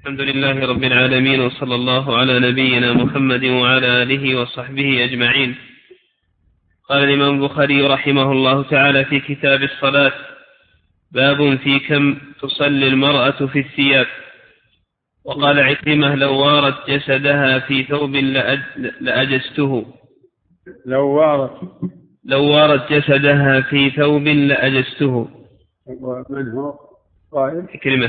الحمد لله رب العالمين، وصلى الله على نبينا محمد وعلى آله وصحبه أجمعين. قال الإمام البخاري رحمه الله تعالى في كتاب الصلاة: باب في كم تصلي المرأة في الثياب. وقال عكرمة: لو وارت جسدها في ثوب لأجزته. لو وارت جسدها في ثوب لأجزته. من هو قائل؟ عكرمة.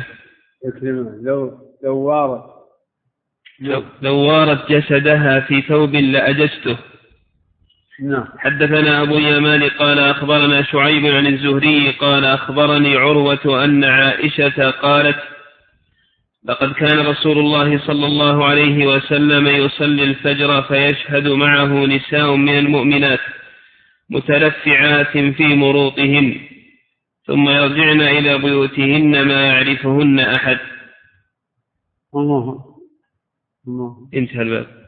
لو وارت جسدها في ثوب لأجزته. نعم. حدثنا أبو اليمان قال أخبرنا شعيب عن الزهري قال أخبرني عروة أن عائشة قالت: لقد كان رسول الله صلى الله عليه وسلم يصلي الفجر فيشهد معه نساء من المؤمنات متلفعات في مروطهن، ثم يرجعن إلى بيوتهن ما يعرفهن أحد. الله. انتهى الباب.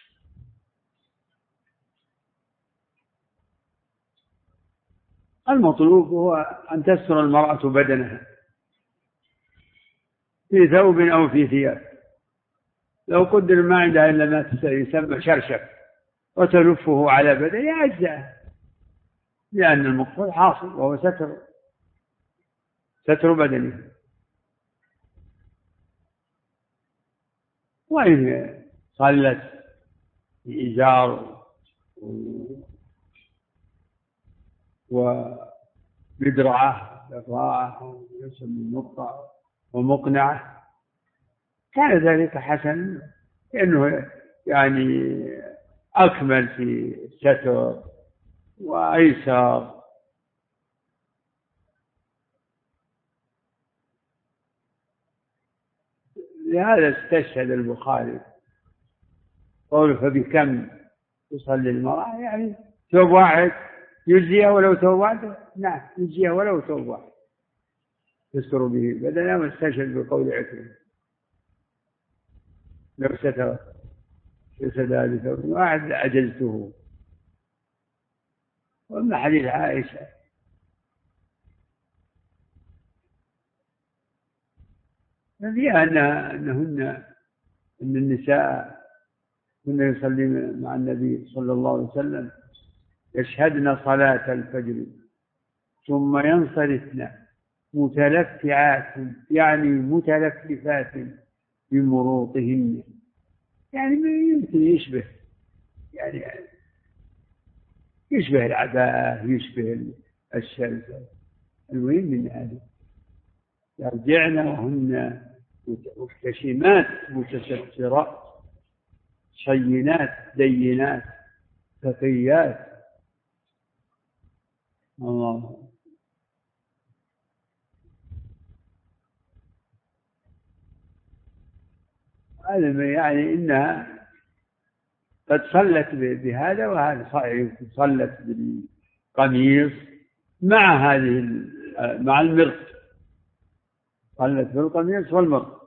المطلوب هو أن تستر المرأة بدنها في ثوب أو في ثياب. لو قدر ما عندها إلا ما يسمى شرشف وتلفه على بدنها أجزاء، لأن المقصود حاصل وهو ستر بدنها. وإن صلت بإزار ومدرعة لفاء يسمى نقطة ومقنعة كان ذلك حسن، لأنه يعني أكمل في الستر وأيسر. لهذا استشهد البخاري قوله: فبكم تصلي المرأة، يعني ثوب واحد يجزيها ولو ثوب واحد. نعم، يجزيها ولو ثوب واحد تستر به بدنا. واستشهد بقول عكرمة: لو ستر جسدها بثوب واحد لأجزته. وأما حديث عائشة ففيها أن النساء كنا يصلين مع النبي صلى الله عليه وسلم يشهدن صلاة الفجر ثم ينصرفن متلفعات، يعني متلففات بمروطهن، يعني يمكن يشبه العباءة، يشبه الشلفة. المهم من هذا يرجعن وهن مبتسمات متسترات شينات دينات تقيات. الله. هذا يعني إنها قد صلت بهذا وهذا صحيح، صلت بالقميص مع مع المرط، صلت بالقميص والمرط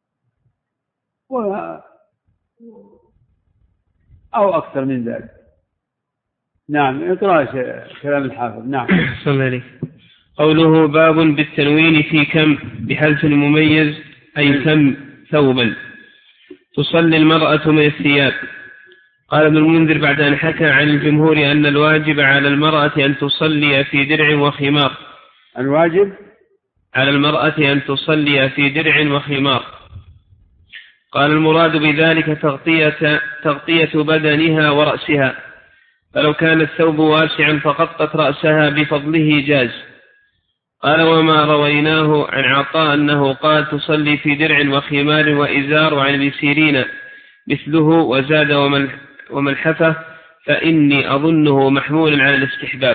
أو أكثر من ذلك. نعم. اقرأ كلام الحافظ. نعم. صلى الله عليه. قوله: باب بالتنوين في كم بحذف المميز، أي كم ثوبا تصلي المرأة من الثياب. قال ابن المنذر بعد أن حكى عن الجمهور أن الواجب على المرأة أن تصلي في درع وخمار. الواجب على المرأة أن تصلي في درع وخمار. قال: المراد بذلك تغطية بدنها ورأسها، فلو كان الثوب واسعا فغطت رأسها بفضله جاز. قال: وما رويناه عن عطاء أنه قال تصلي في درع وخمار وإزار، وعن ابن سيرين مثله، وزاد وملحفة، فإني أظنه محمولا على الاستحباب.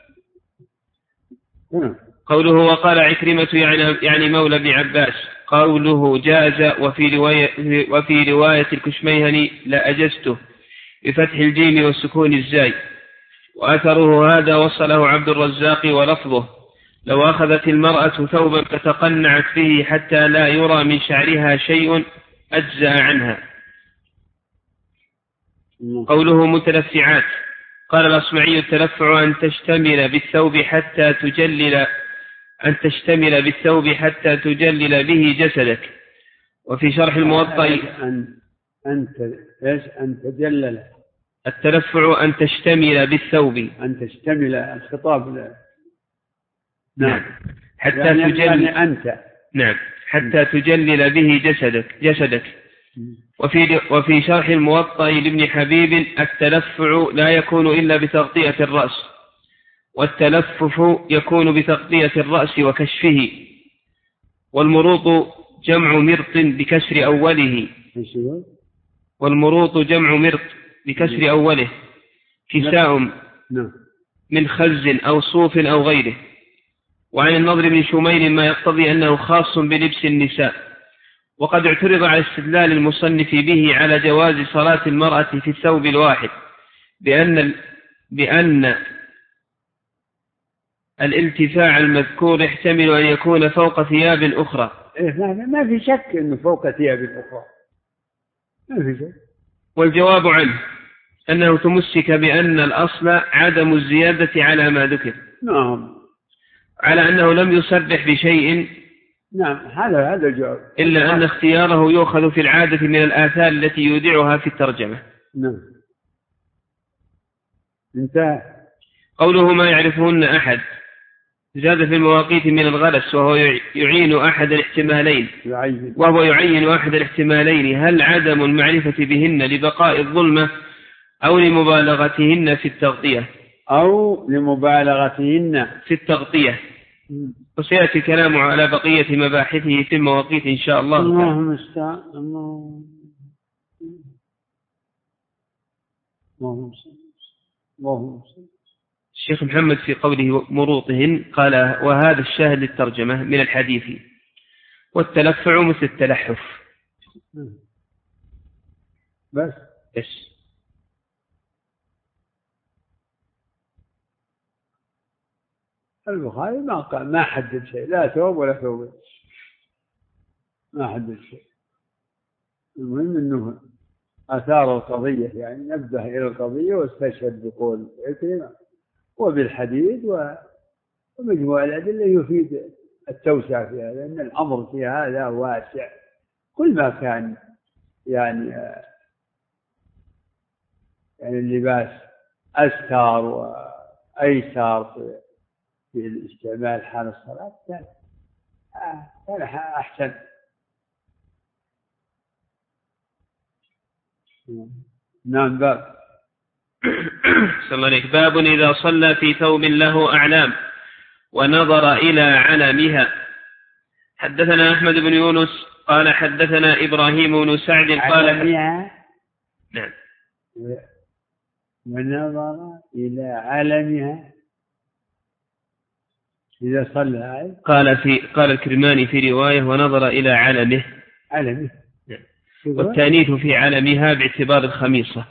قوله: وقال عكرمة يعني مولى ابن عباس. قوله جاز وفي رواية الكشميهني لأجزته بفتح الجيم والسكون الزاي. وأثره هذا وصله عبد الرزاق ولفظه: لو أخذت المرأة ثوبا فتقنعت به حتى لا يرى من شعرها شيء أجزأ عنها. قوله متلفعات. قال الأصمعي: التلفع أن تشتمل بالثوب حتى تجلل به جسدك. وفي شرح الموطأ أن تجلل. التلفع أن تشتمل بالثوب. أن تشتمل الخطاب. نعم. حتى يعني أنت. نعم. حتى تجلل به جسدك. وفي شرح الموطأ لابن حبيب التلفع لا يكون إلا بتغطية الرأس، والتلفف يكون بتغطية الرأس وكشفه. والمروط جمع مرط بكسر أوله. والمروط جمع مرط بكسر أوله كساء من خز أو صوف أو غيره. وعن النضر بن شميل ما يقتضي أنه خاص بلبس النساء. وقد اعترض على استدلال المصنف به على جواز صلاة المرأة في الثوب الواحد بأن الالتفاع المذكور يحتمل أن يكون فوق ثياب أخرى. ما في شك أنه فوق ثياب أخرى، ما في شك. والجواب عنه أنه تمسك بأن الأصل عدم الزيادة على ما ذكر. نعم. على أنه لم يصرح بشيء. نعم، هذا الجواب. إلا أن اختياره يؤخذ في العادة من الآثار التي يودعها في الترجمة. نعم. انتهى. قوله ما يعرفهن أحد زاد في المواقيت من الغلس، وهو يعين أحد الاحتمالين، هل عدم المعرفة بهن لبقاء الظلمة أو لمبالغتهن في التغطية وسيأتي الكلام على بقية مباحثه في المواقيت إن شاء الله. اللهم الشيخ محمد في قوله مروطهن قال وهذا الشاهد للترجمة من الحديث، والتلفع مثل التلحف. بس البخاري ما حدد شيء، لا ثوب ولا ثوب، ما حدد شيء. المهم أنه أثار القضية، يعني نبه إلى القضية واستشهد بقول عكرمة وبالحديث ومجموع الأدلة يفيد التوسع فيها، لأن الأمر في هذا واسع. كل ما كان يعني اللباس أستار وأيسار في الاستعمال حال الصلاة كان أحسن. نعم. باب صلى الله عليه. باب إذا صلى في ثوب له أعلام ونظر إلى علمها. حدثنا أحمد بن يونس قال حدثنا إبراهيم بن سعد قال علمها. نعم. ونظر إلى علمها إذا صلى. قال الكرماني في رواية ونظر إلى علمه. والتانيث في علمها باعتبار الخميصة.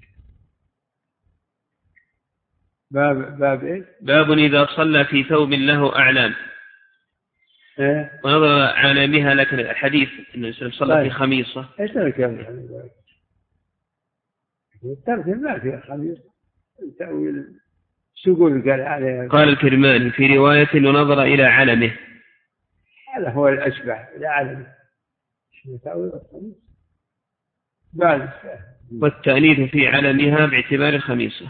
باب إيه؟ باب إذا صلى في ثوب له أعلام ونظر علمها، لكن الحديث أنه صلى في خميصة. إيش الترجمة ما فيها خميصة، تأويل سقول قال عليها. قال الكرماني في رواية ونظر إلى علمه، هذا هو الأشبه إلى علمه، تأويل الخميصة. والتأنيث في علمها باعتبار الخميصة.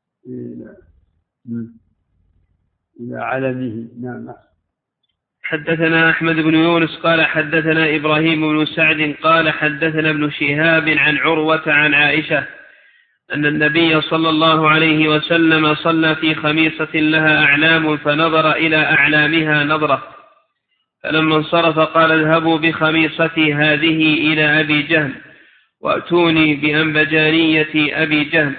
إلى علمه. نعم. حدثنا أحمد بن يونس قال حدثنا إبراهيم بن سعد قال حدثنا ابن شهاب عن عروة عن عائشة أن النبي صلى الله عليه وسلم صلى في خميصة لها أعلام فنظر إلى أعلامها نظرة، فلما انصرف قال اذهبوا بخميصتي هذه إلى أبي جهل وأتوني بأنبجانية أبي جهل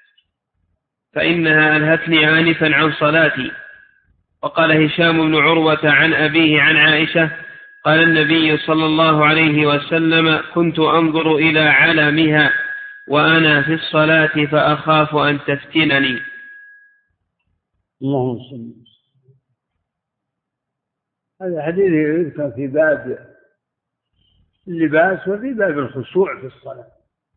فإنها ألهتني آنفا عن صلاتي. وقال هشام بن عروة عن أبيه عن عائشة قال النبي صلى الله عليه وسلم كنت أنظر إلى علمها وأنا في الصلاة فأخاف أن تفتنني. اللهم صل. هذا حديث يذكر في باب اللباس وفي باب الخشوع في الصلاة.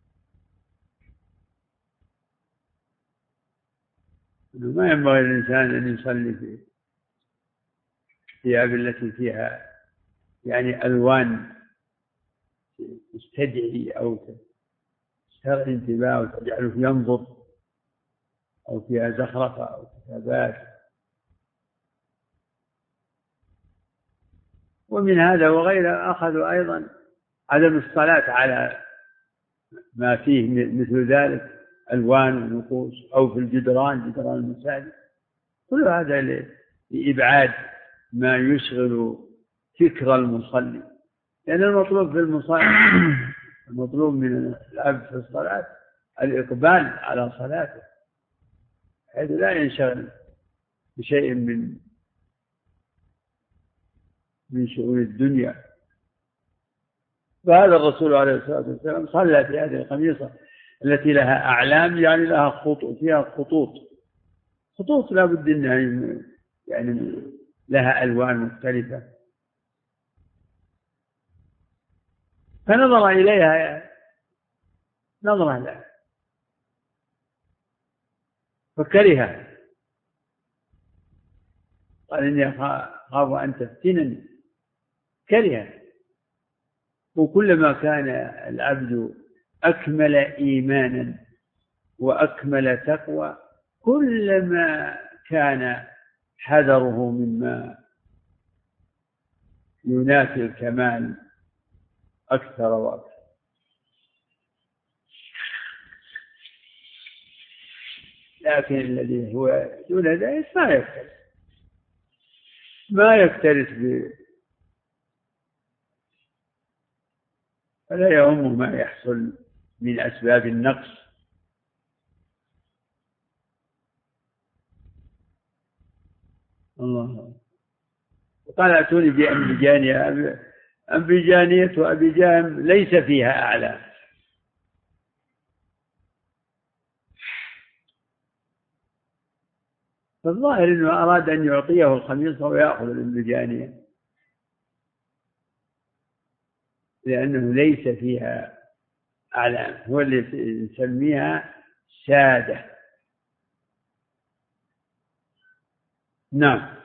ما ينبغي الإنسان أن يصلي في الثياب التي فيها يعني ألوان تستدعي أو تسترعي انتباه وتجعله ينظر أو فيها زخرفة أو كتابات. ومن هذا وغيره أخذوا أيضا عدم الصلاة على ما فيه مثل ذلك ألوان ونقوش أو في جدران المساجد. كل هذا لإبعاد ما يشغل فكر المصلي، لأن المطلوب في المطلوب من العبد في الصلاة الإقبال على صلاته حيث لا ينشغل بشيء من شؤون الدنيا. فهذا الرسول عليه الصلاة والسلام صلى في هذه القميصة التي لها أعلام، يعني لها خطوط، فيها خطوط لا بد أنها يعني لها ألوان مختلفة. فنظر إليها نظرة لها فكرهها، قال إني أخاف أن تفتنني، كرهها. وكلما كان العبد أكمل إيمانا وأكمل تقوى كلما كان حذره مما ينافي الكمال أكثر وأكثر. لكن الذي هو دون ذلك ما يكترث فلا يهم ما يحصل من أسباب النقص. الله قال أتوني بأنبجانية، أنبجانية وأبجام ليس فيها أعلى. فالظاهر أنه أراد أن يعطيه الخميصة ويأخذ الأنبجانية لأنه ليس فيها أعلام، هو اللي يسميها سادة. نعم.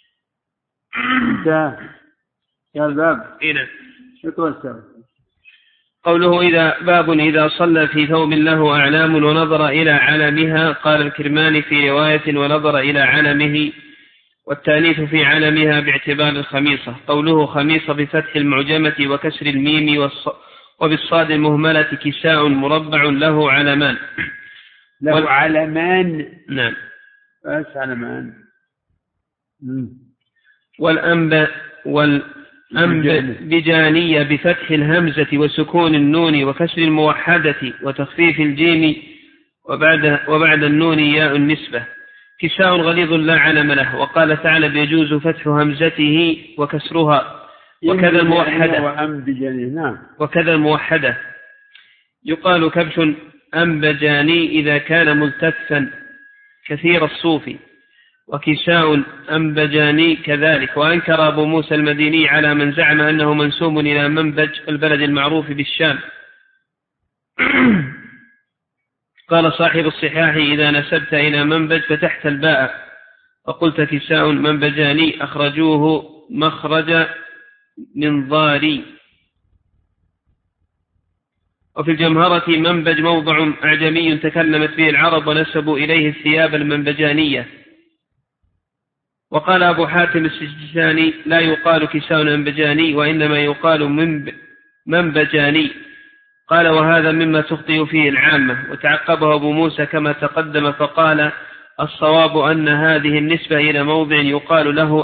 يا الباب إيه يتوسع. قوله إذا صلى في ثوب له أعلام ونظر إلى علمها. قال الكرماني في رواية ونظر إلى علمه، والتانيث في علمها باعتبار الخميصة. قوله خميصة بفتح المعجمة وكسر الميم وبالصاد المهملة كساء مربع له علمان. له علمان. نعم. بس علمان. والأنبجانية بفتح الهمزة وسكون النون وكسر الموحدة وتخفيف الجيم وبعد النون ياء النسبة. كساء غليظ لا علم له. وقال تعالى يجوز فتح همزته وكسرها وكذا الموحدة يقال كبش أنبجاني إذا كان ملتفا كثير الصوف، وكساء أنبجاني كذلك. وأنكر أبو موسى المديني على من زعم أنه منسوب إلى منبج البلد المعروف بالشام. قال صاحب الصحاح إذا نسبت إلى منبج فتحت الباء وقلت كساء منبجاني أخرجوه مخرج منظاري. وفي الجمهرة منبج موضع أعجمي تكلمت به العرب ونسبوا إليه الثياب المنبجانية. وقال أبو حاتم السجستاني لا يقال كساء منبجاني وإنما يقال منبجاني. قال وهذا مما تخطئ فيه العامة. وتعقبه أبو موسى كما تقدم فقال الصواب أن هذه النسبة إلى موضع يقال له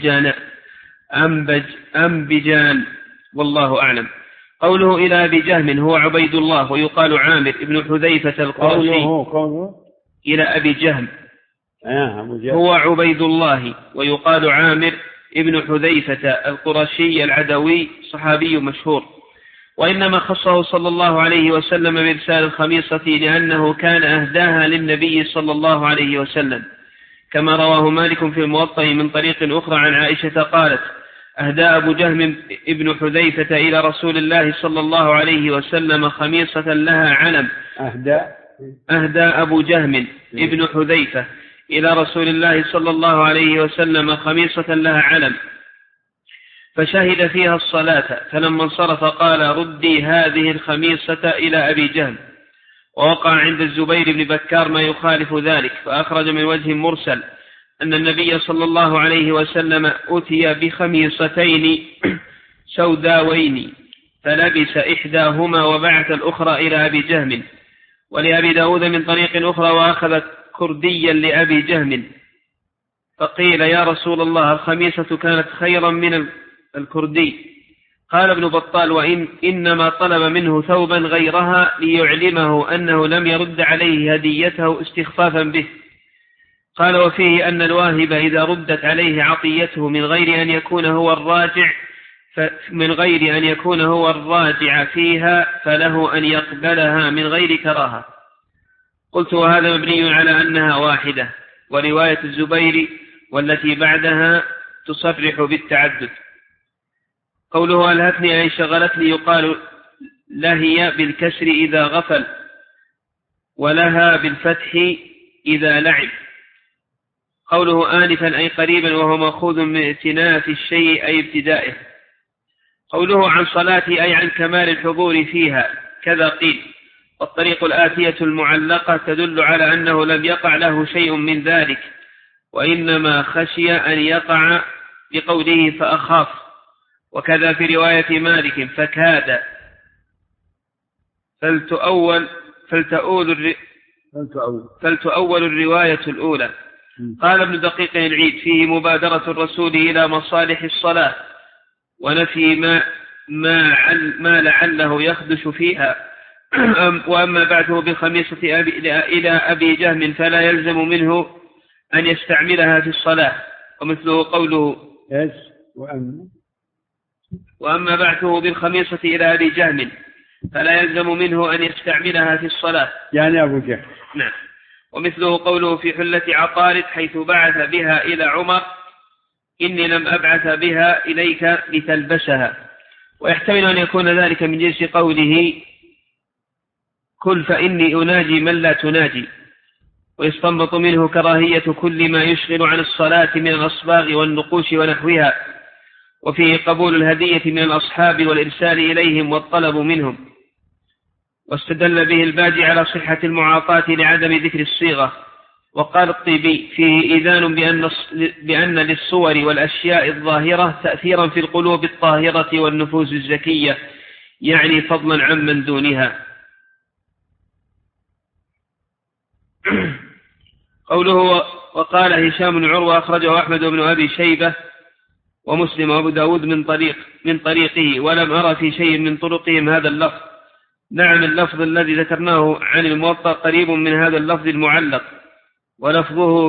أنبجان والله أعلم. قوله إلى أبي جهم هو عبيد الله ويقال عامر ابن حذيفة القرشي. قوله إلى أبي جهم هو عبيد الله ويقال عامر ابن حذيفة القرشي العدوي صحابي مشهور. وإنما خصه صلى الله عليه وسلم بإرسال الخميصة لأنه كان أهداها للنبي صلى الله عليه وسلم، كما رواه مالك في الموطأ من طريق أخرى عن عائشة قالت أهدى أبو جهم ابن حذيفة إلى رسول الله صلى الله عليه وسلم خميصة لها علم. أهدى أبو جهم ابن حذيفة إلى رسول الله صلى الله عليه وسلم خميصة لها علم، فشهد فيها الصلاة، فلما انصرف قال: ردي هذه الخميصة إلى أبي جهل. ووقع عند الزبير بن بكار ما يخالف ذلك، فأخرج من وجه مرسل أن النبي صلى الله عليه وسلم أتي بخميصتين سوداوين فلبس إحداهما وبعث الأخرى إلى أبي جهم. ولأبي داود من طريق أخرى: وأخذ كرديا لأبي جهم، فقيل: يا رسول الله، الخميصة كانت خيرا من الكردي. قال ابن بطال: إنما طلب منه ثوبا غيرها ليعلمه أنه لم يرد عليه هديته استخفافا به. قال: وفيه أن الواهب إذا ردت عليه عطيته من غير أن يكون هو الراجع فيها فله أن يقبلها من غير كراهة. قلت: وهذا مبني على أنها واحدة، ورواية الزبير والتي بعدها تصرح بالتعدد. قوله ألهتني أي شغلتني يقال لهي بالكسر إذا غفل، ولها بالفتح إذا لعب. قوله آنفا أي قريبا، وهو مأخوذ من ائتناف الشيء أي ابتدائه. قوله عن صلاتي أي عن كمال الحضور فيها، كذا قيل. والطريق الآتية المعلقة تدل على أنه لم يقع له شيء من ذلك، وإنما خشي أن يقع بقوله فأخاف. وكذا في رواية مالك: فكاد فلتؤول الرواية الأولى. قال ابن دقيق العيد: فيه مبادرة الرسول إلى مصالح الصلاة ونفي ما لعله يخدش فيها. وأما بعده بالخميصة إلى أبي جهم فلا يلزم منه أن يستعملها في الصلاة. ومثله قوله: وأما بعده بالخميصة إلى أبي جهم فلا يلزم منه أن يستعملها في الصلاة، يعني أبو جهل. نعم. ومثله قوله في حلة عطارد حيث بعث بها إلى عمر: إني لم أبعث بها إليك لتلبسها. ويحتمل أن يكون ذلك من جنس قوله: كل فإني أناجي من لا تناجي. ويستنبط منه كراهية كل ما يشغل عن الصلاة من الأصباغ والنقوش ونحوها. وفيه قبول الهدية من الأصحاب والإرسال إليهم والطلب منهم. واستدل به الباجي على صحة المعاطاة لعدم ذكر الصيغة. وقال الطيبي: فيه إذان بأن للصور والأشياء الظاهرة تأثيرا في القلوب الطاهرة والنفوس الزكية، يعني فضلا عمن دونها. قوله وقال هشام بن عروة أخرجه أحمد بن أبي شيبة ومسلم وأبو داود من طريقه، ولم أرى في شيء من طرقهم هذا اللفظ. نعم، اللفظ الذي ذكرناه عن الموطأ قريب من هذا اللفظ المعلق، ولفظه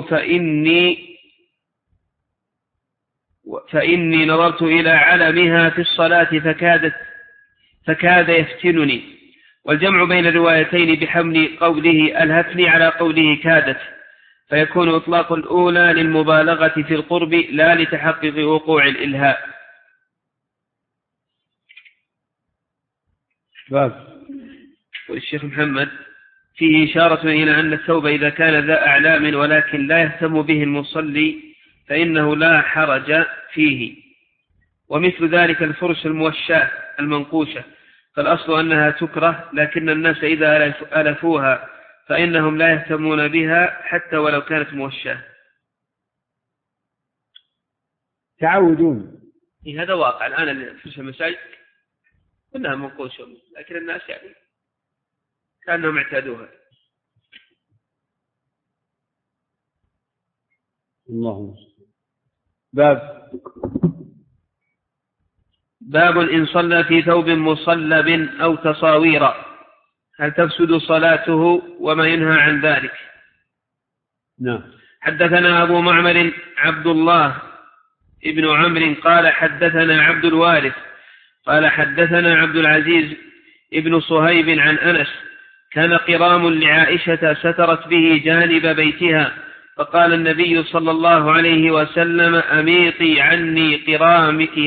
فإني نظرت إلى علمها في الصلاة فكاد يفتنني. والجمع بين الروايتين بحمل قوله ألهتني على قوله كادت، فيكون إطلاق الأولى للمبالغة في القرب لا لتحقق وقوع الإلهاء. والشيخ محمد: فيه إشارة إلى أن الثوب إذا كان ذا أعلام ولكن لا يهتم به المصلي فإنه لا حرج فيه. ومثل ذلك الفرش الموشاة المنقوشة، فالأصل أنها تكره، لكن الناس إذا ألفوها فإنهم لا يهتمون بها حتى ولو كانت موشاة. تعودون. هذا واقع الآن فرش المساجد كلها منقوشة، لكن الناس يعني كأنهم اعتادوها. اللهم باب إن صلى في ثوب مصلب أو تصاوير هل تفسد صلاته وما ينهى عن ذلك. نعم. حدثنا أبو معمر عبد الله ابن عمرو قال حدثنا عبد الوارث قال حدثنا عبد العزيز ابن صهيب عن أنس: كان قرام لعائشة سترت به جانب بيتها، فقال النبي صلى الله عليه وسلم: أميطي عني قرامك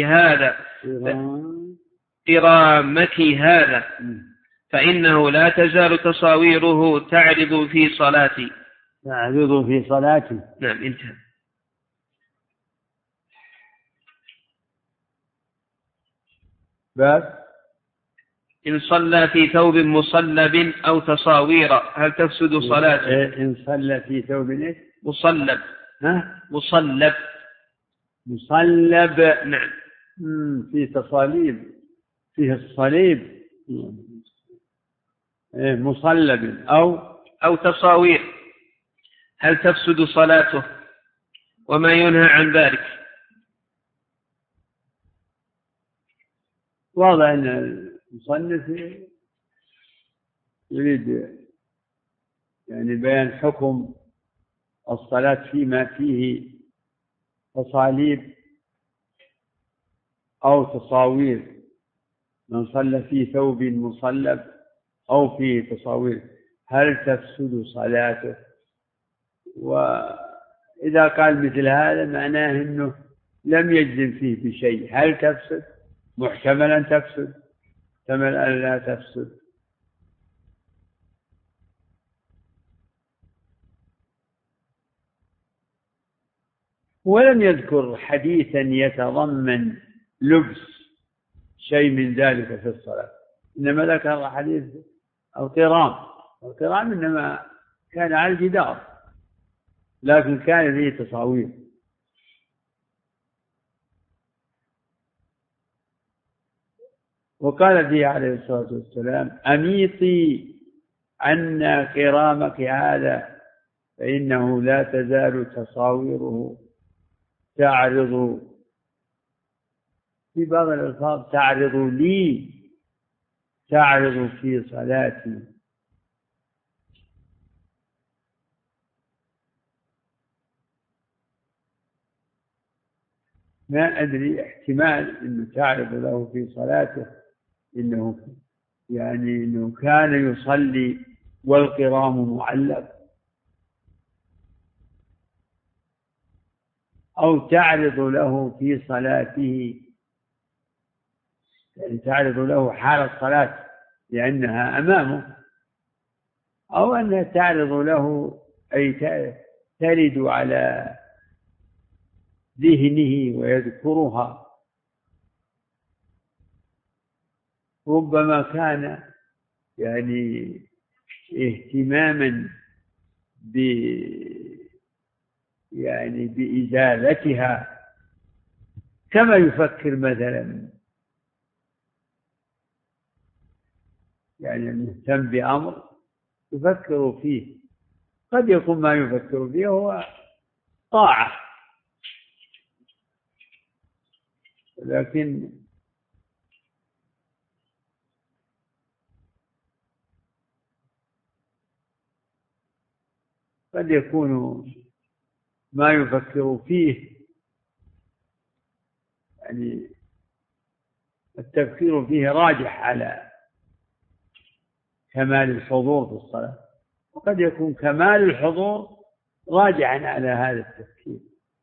هذا فإنه لا تزال تصاويره تعرض في صلاتي. نعم، انتهى. باب إن صلى في ثوب مصلب أو تصاوير هل تفسد صلاته؟ إن صلى في ثوب مصلب. مصلب. مصلب. نعم. في تصاليب، فيه الصليب. مصلب أو تصاوير هل تفسد صلاته؟ وما ينهى عن ذلك؟ واضح أن المصنف يريد يعني بيان حكم الصلاة فيما فيه تصاليب أو تصاوير. من صلى في ثوب مصلب أو فيه تصاوير هل تفسد صلاته؟ وإذا قال مثل هذا معناه أنه لم يجزم فيه بشيء. هل تفسد؟ محتمل أن تفسد، محتمل أن لا تفسد. ولم يذكر حديثا يتضمن لبس شيء من ذلك في الصلاة، إنما ذكر حديث القرام إنما كان على الجدار لكن كان فيه تصاوير. وقال فيه عليه الصلاة والسلام أميطي عنا كرامك هذا فإنه لا تزال تصاويره تعرض، في بعض الألفاظ تعرض لي، تعرض في صلاتي. ما أدري، احتمال أنه تعرض له في صلاته إنه كان يصلي والقرام معلق، أو تعرض له في صلاته، يعني تعرض له حال الصلاة لأنها أمامه، أو أنها تعرض له أي ترد على ذهنه ويذكرها. ربما كان يعني اهتماما بإزالتها، كما يفكر مثلا يعني المهتم بأمر يفكر فيه، قد يكون ما يفكر فيه هو طاعة، لكن قد يكون ما يفكر فيه يعني التفكير فيه راجح على كمال الحضور في الصلاة، وقد يكون كمال الحضور راجعا على هذا التفكير.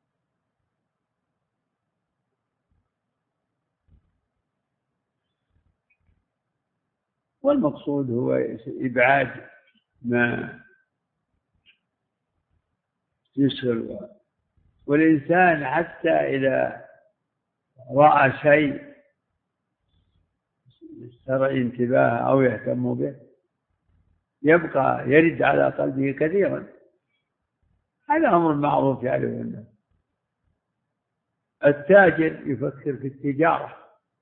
والمقصود هو إبعاد ما يشغل. والإنسان حتى إذا رأى شيء يسترعي انتباهه أو يهتم به يبقى يرد على قلبه كثيرا. هذا أمر معروف يعرفه الناس. التاجر يفكر في التجارة،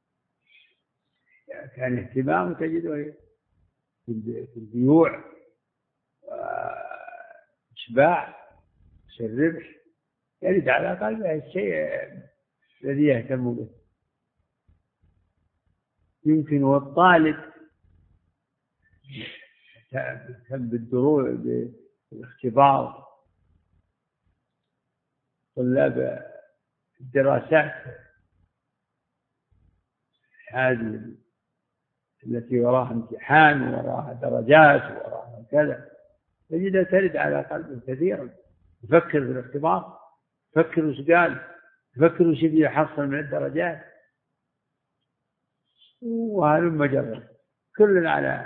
كان اهتمامه تجده في البيوع وإشباع الربح، يرد على قلبه الشيء الذي يهتم به. يمكن والطالب يهتم بالدروس بالاختبار، طلاب الدراسات هذه التي وراها امتحان وراها درجات وراها كذا، تجدها ترد على قلبه كثيرا. يفكر في الاختبار، يفكر وش قال، يفكر وش يحصل من الدرجات، وهلم جرا كل على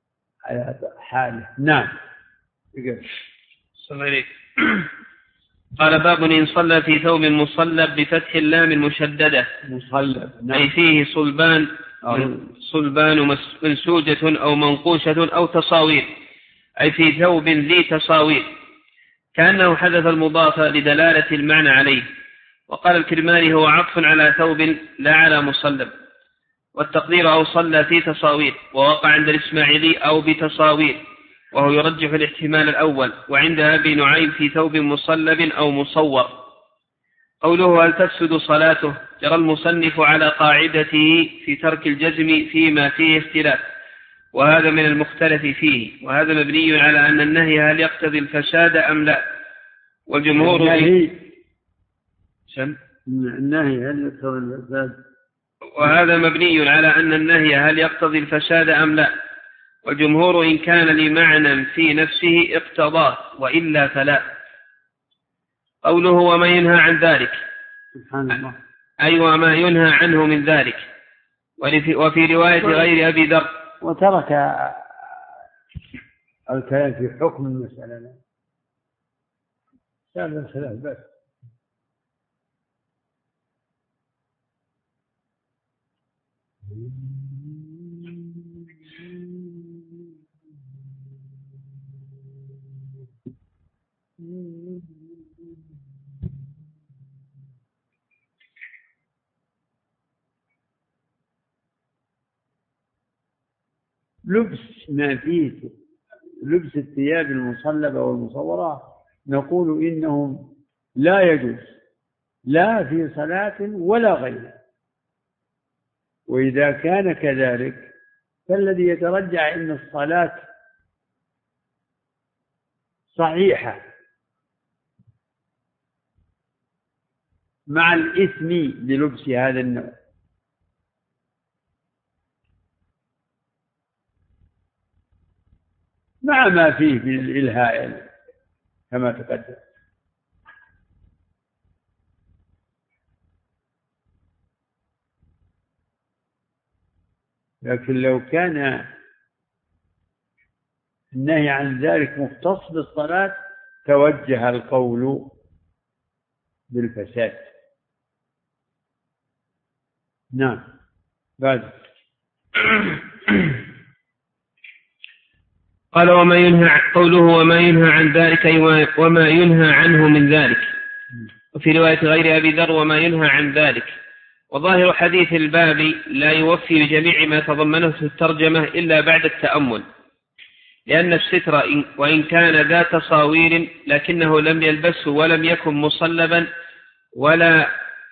حاله. نعم. السلام عليكم. قال باب إن صلى في ثوب مصلب بفتح اللام المشددة مصلب أي فيه صلبان منسوجة أو منقوشة أو تصاوير أي في ثوب ذي تصاوير كأنه حذف المضاف لدلالة المعنى عليه. وقال الكرماني هو عطف على ثوب لا على مصلب، والتقدير أو صلى في تصاوير، ووقع عند الإسماعيلي أو بتصاوير وهو يرجح الاحتمال الأول، وعند أبي نعيم في ثوب مصلب أو مصور. قوله هل تفسد صلاته جرى المصنف على قاعدته في ترك الجزم فيما فيه اختلاف، وهذا من المختلف فيه، وهذا مبني على أن النهي هل يقتضي الفساد أم لا، والجمهور النهي هل يقتضي الفساد، وهذا مبني على أن النهي هل يقتضي الفساد أم لا، والجمهور إن كان لمعنى في نفسه اقتضاه وإلا فلا. قوله وما ينهى عن ذلك سبحان الله أي وما ينهى عنه من ذلك. وفي رواية غير أبي ذر وترك الكلام في حكم المسألة لا الخلاف بس. لبس ما فيه لبس الثياب المصلبة والمصورة نقول إنهم لا يجوز لا في صلاة ولا غيرها، وإذا كان كذلك فالذي يترجع إن الصلاة صحيحة مع الإثم بلبس هذا النوع. مع ما فيه من الإلهاء كما تقدم. لكن لو كان النهي عن ذلك مختص بالصلاة توجه القول بالفساد. نعم. بعد قال قوله وما ينهى عن ذلك أي وما ينهى عنه من ذلك. وفي رواية غير أبي ذر وما ينهى عن ذلك. وظاهر حديث الباب لا يوفي بجميع ما تضمنه الترجمة إلا بعد التأمل، لأن الستر وإن كان ذا تصاوير لكنه لم يلبسه ولم يكن مصلبا ولا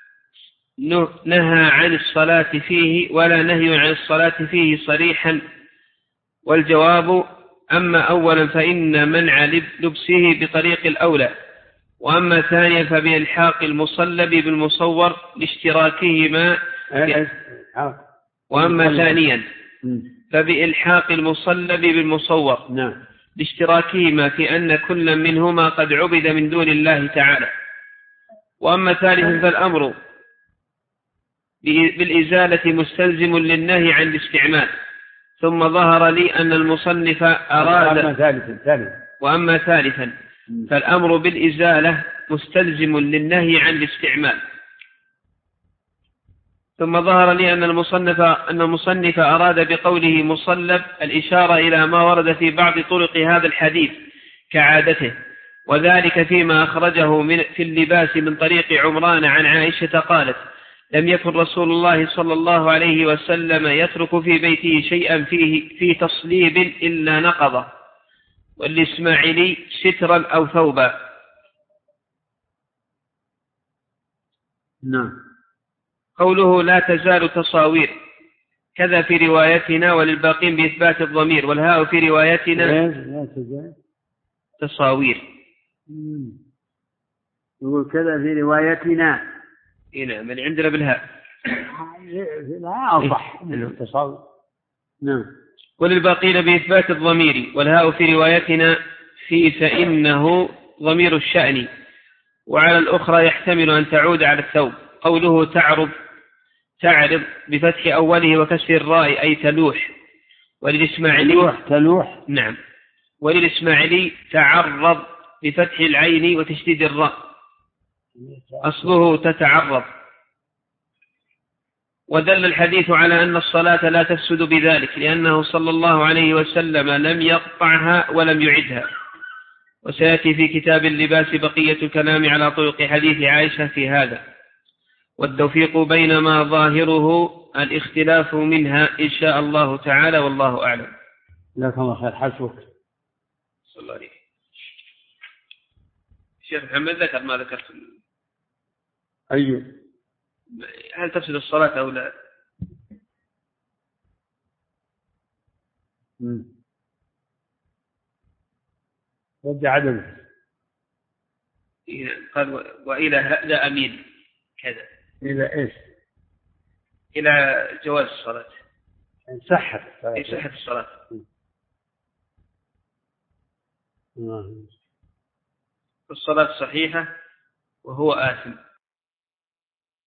نهى عن الصلاة فيه ولا نهي عن الصلاة فيه صريحا. والجواب أما أولا فإن منع لبسه بطريق الأولى، وأما ثانيا فبإلحاق المصلب بالمصور لاشتراكهما، وأما ثانيا فبإلحاق المصلب بالمصور لاشتراكهما في أن كل منهما قد عبد من دون الله تعالى. وأما ثالثا فالأمر بالإزالة مستلزم للنهي عن الاستعمال. ثم ظهر لي أن المصنف أراد وأما ثالثا فالأمر بالإزالة مستلزم للنهي عن الاستعمال. ثم ظهر لي أن المصنف أراد بقوله مصلب الإشارة إلى ما ورد في بعض طرق هذا الحديث كعادته، وذلك فيما أخرجه في اللباس من طريق عمران عن عائشة قالت لم يكن رسول الله صلى الله عليه وسلم يترك في بيته شيئا فيه تصليب إلا نقضه، والإسماعيلي سترا أو ثوبا. نعم. قوله لا تزال تصاوير كذا في روايتنا وللباقين بإثبات الضمير، والهاء في روايتنا لا تزال تصاوير. يقول كذا في روايتنا هنا من عندنا بالهاء لا أصح من التصاوير. نعم. وللباقين بإثبات الضمير، والهاء في روايتنا فإنه ضمير الشأن، وعلى الأخرى يحتمل أن تعود على الثوب. قوله تعرض بفتح أوله وكسر الراء أي تلوح. وللإسماعيلي تلوح. نعم. وللإسماعيلي تعرض بفتح العين وتشديد الراء أصله تتعرض. ودل الحديث على أن الصلاة لا تفسد بذلك، لأنه صلى الله عليه وسلم لم يقطعها ولم يعدها. وسيأتي في كتاب اللباس بقية الكلام على طرق حديث عائشة في هذا، والتوفيق بين ما ظاهره الاختلاف منها إن شاء الله تعالى، والله أعلم. لكم الله خير، حسبك. صلى الله عليه. الشيخ محمد ذكر ما ذكرت. أيوه. هل تفسد الصلاة أو لا؟ رجع عدم. قال وإلى هذا أمين كذا. إلى إيش؟ إلى جواز الصلاة. صحة الصلاة. الصلاة صحيحة وهو آثم.